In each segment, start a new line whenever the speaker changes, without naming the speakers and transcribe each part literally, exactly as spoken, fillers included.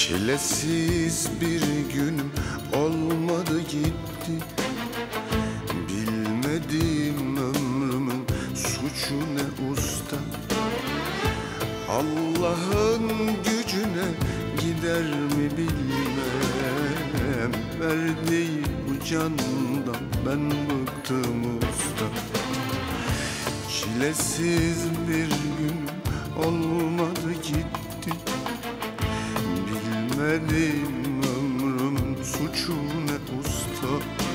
Çilesiz bir günüm olmadı gitti. Bilmediğim ömrümün suçu ne usta. Allah'ın gücüne gider mi bilmem. Verdiği bu candan ben bıktım usta. Çilesiz bir günüm olmadı gitti. Bilmedim ömrümün suçu ne usta.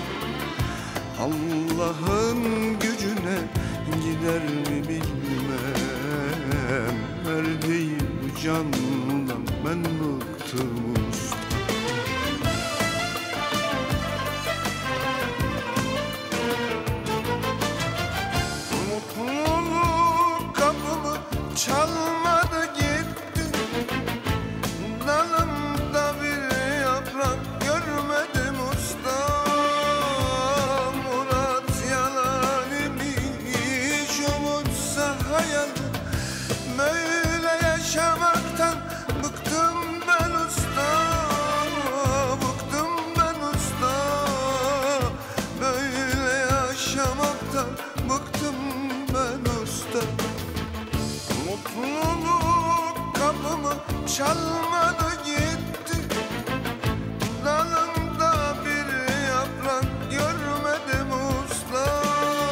Allah'ın gücüne gider mi bilmem. Verdiği bu candan ben bıktım usta. Mutluluk kapımı çalmadı gitti. Dalımda bir yaprak görmedim usta. Murat yalan imiş, umutsa hayal. Böyle yaşamaktan bıktım ben usta. Bıktım ben usta. Böyle yaşamaktan bıktım ben usta. Mutluluk kapımı çalmadı gitti. Dalında bir yaprak görmedim usta.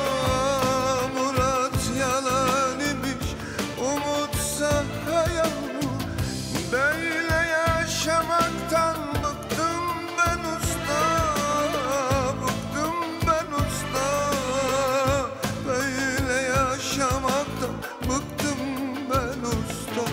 Murat yalan imiş, umutsa hayal. Böyle yaşamaktan bıktım ben usta. Bıktım ben usta. Böyle yaşamaktan bıktım ben usta.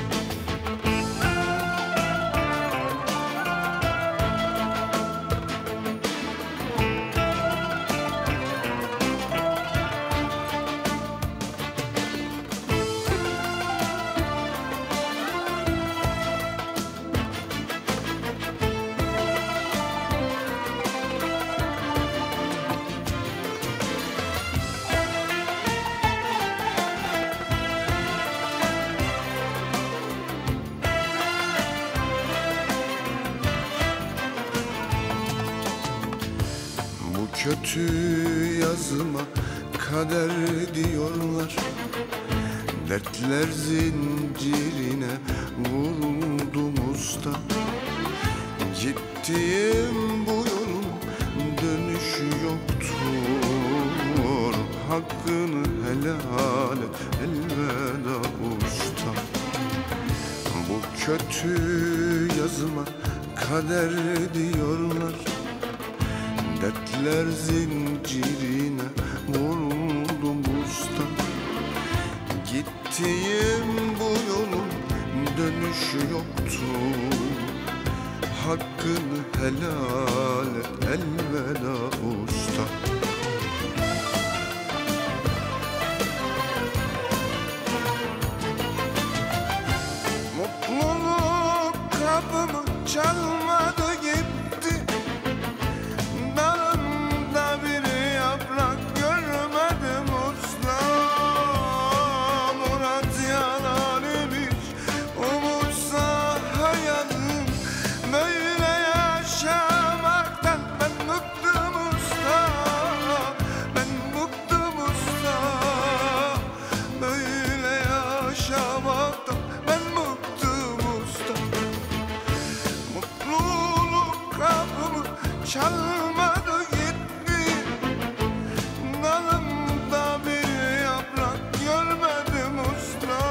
Kötü yazıma kader diyorlar. Dertler zincirine vuruldum usta. Gittiğim bu yolun dönüşü yoktur. Hakkını helal et, elveda usta. Bu kötü yazıma kader diyorlar. Dertler zincirine vuruldum usta. Gittiğim bu yolun dönüşü yoktu. Hakkını helal et, elveda usta. Mutluluk kapımı çalmadı gitti. Dalımda bir yaprak görmedim usta. Murat yalan imiş, umutsa hayal. Böyle yaşamaktan ben bıktım usta. Ben bıktım usta. Böyle yaşamaktan ben bıktım usta. Mutluluk kapımı çalmadı gitti. Dalımda bir yaprak görmedim usta.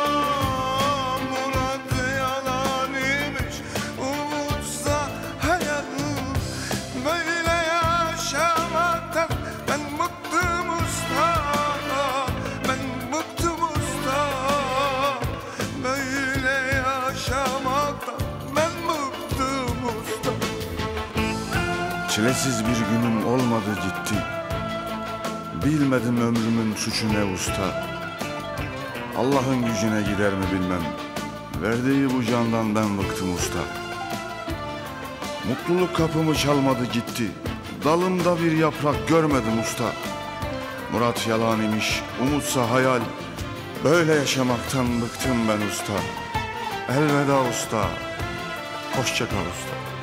Murat yalan imiş, umutsa hayal. Böyle yaşamaktan ben bıktım usta. Ben bıktım usta. Böyle yaşamaktan ben bıktım usta. Çilesiz bir günüm olmadı gitti. Bilmedim ömrümün suçu ne usta. Allah'ın gücüne gider mi bilmem. Verdiği bu candan ben bıktım usta. Mutluluk kapımı çalmadı gitti. Dalımda bir yaprak görmedim usta. Murat yalan imiş, umutsa hayal. Böyle yaşamaktan bıktım ben usta. Elveda usta. Hoşça kal usta.